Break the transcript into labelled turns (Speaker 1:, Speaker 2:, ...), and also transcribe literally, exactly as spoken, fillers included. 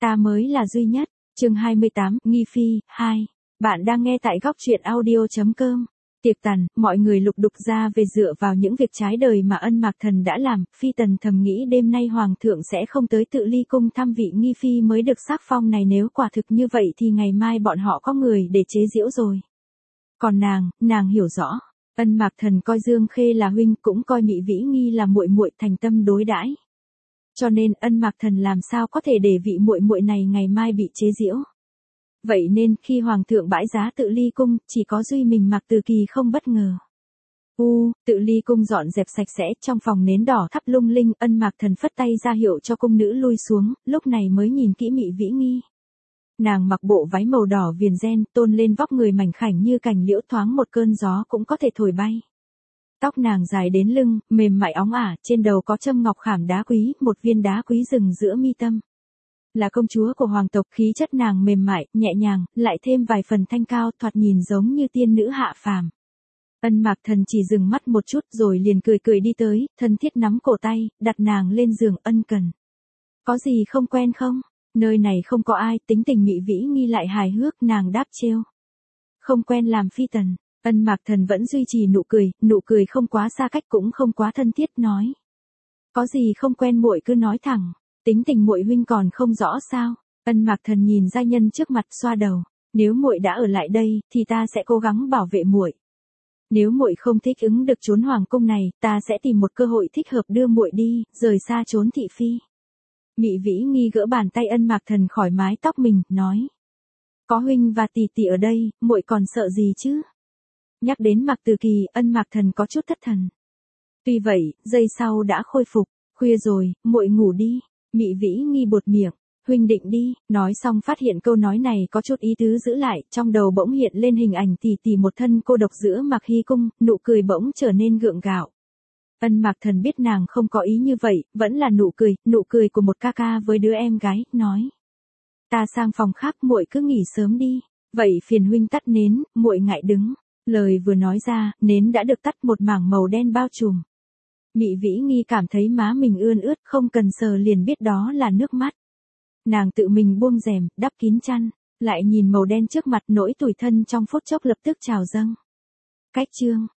Speaker 1: Ta mới là duy nhất. Chương hai mươi tám, Nghi Phi, hai. Bạn đang nghe tại góc truyện audio chấm com. Tiệc tàn, mọi người lục đục ra về dựa vào những việc trái đời mà Ân Mạc Thần đã làm, Phi Tần thầm nghĩ đêm nay Hoàng thượng sẽ không tới Tự Ly cung thăm vị Nghi Phi mới được sắc phong này, nếu quả thực như vậy thì ngày mai bọn họ có người để chế giễu rồi. Còn nàng, nàng hiểu rõ, Ân Mạc Thần coi Dương Khê là huynh, cũng coi Mị Vĩ Nghi là muội muội, thành tâm đối đãi. Cho nên Ân Mạc Thần làm sao có thể để vị muội muội này ngày mai bị chế giễu. Vậy nên khi Hoàng thượng bãi giá Tự Ly cung, chỉ có duy mình Mạc Từ Kỳ không bất ngờ. U, Tự Ly cung dọn dẹp sạch sẽ, trong phòng nến đỏ thắp lung linh, Ân Mạc Thần phất tay ra hiệu cho cung nữ lui xuống, lúc này mới nhìn kỹ Mị Vĩ Nghi. Nàng mặc bộ váy màu đỏ viền ren, tôn lên vóc người mảnh khảnh như cành liễu, thoáng một cơn gió cũng có thể thổi bay. Tóc nàng dài đến lưng, mềm mại óng ả, trên đầu có châm ngọc khảm đá quý, một viên đá quý rừng giữa mi tâm. Là công chúa của hoàng tộc, khí chất nàng mềm mại, nhẹ nhàng, lại thêm vài phần thanh cao, thoạt nhìn giống như tiên nữ hạ phàm. Ân Mạc Thần chỉ dừng mắt một chút rồi liền cười cười đi tới, thân thiết nắm cổ tay, đặt nàng lên giường. Ân Cần. Có gì không quen không? Nơi này không có ai. Tính tình Mị Vĩ Nghi lại hài hước, nàng đáp trêu. Không quen làm phi tần. Ân Mạc Thần vẫn duy trì nụ cười, nụ cười không quá xa cách cũng không quá thân thiết, nói. Có gì không quen muội cứ nói thẳng. Tính tình muội huynh còn không rõ sao? Ân Mạc Thần nhìn giai nhân trước mặt, xoa đầu. Nếu muội đã ở lại đây, thì ta sẽ cố gắng bảo vệ muội. Nếu muội không thích ứng được chốn hoàng cung này, ta sẽ tìm một cơ hội thích hợp đưa muội đi, rời xa chốn thị phi. Mị Vĩ Nghi gỡ bàn tay Ân Mạc Thần khỏi mái tóc mình, nói. Có huynh và tỷ tỷ ở đây, muội còn sợ gì chứ? Nhắc đến Mạc Từ Kỳ, Ân Mạc Thần có chút thất thần. Tuy vậy, giây sau đã khôi phục. Khuya rồi, muội ngủ đi. Mị Vĩ Nghi buột miệng. Huynh định đi. Nói xong phát hiện câu nói này có chút ý tứ giữ lại, trong đầu bỗng hiện lên hình ảnh tỷ tỷ một thân cô độc giữa Mạc Hy cung, nụ cười bỗng trở nên gượng gạo. Ân Mạc Thần biết nàng không có ý như vậy, vẫn là nụ cười, nụ cười của một ca ca với đứa em gái, nói. Ta sang phòng khác, muội cứ nghỉ sớm đi. Vậy phiền huynh tắt nến, muội ngại đứng. Lời vừa nói ra, nến đã được tắt, một mảng màu đen bao trùm. Mị Vĩ Nghi cảm thấy má mình ươn ướt, không cần sờ liền biết đó là nước mắt. Nàng tự mình buông rèm, đắp kín chăn, lại nhìn màu đen trước mặt, nỗi tủi thân trong phút chốc lập tức trào dâng. Cách chương.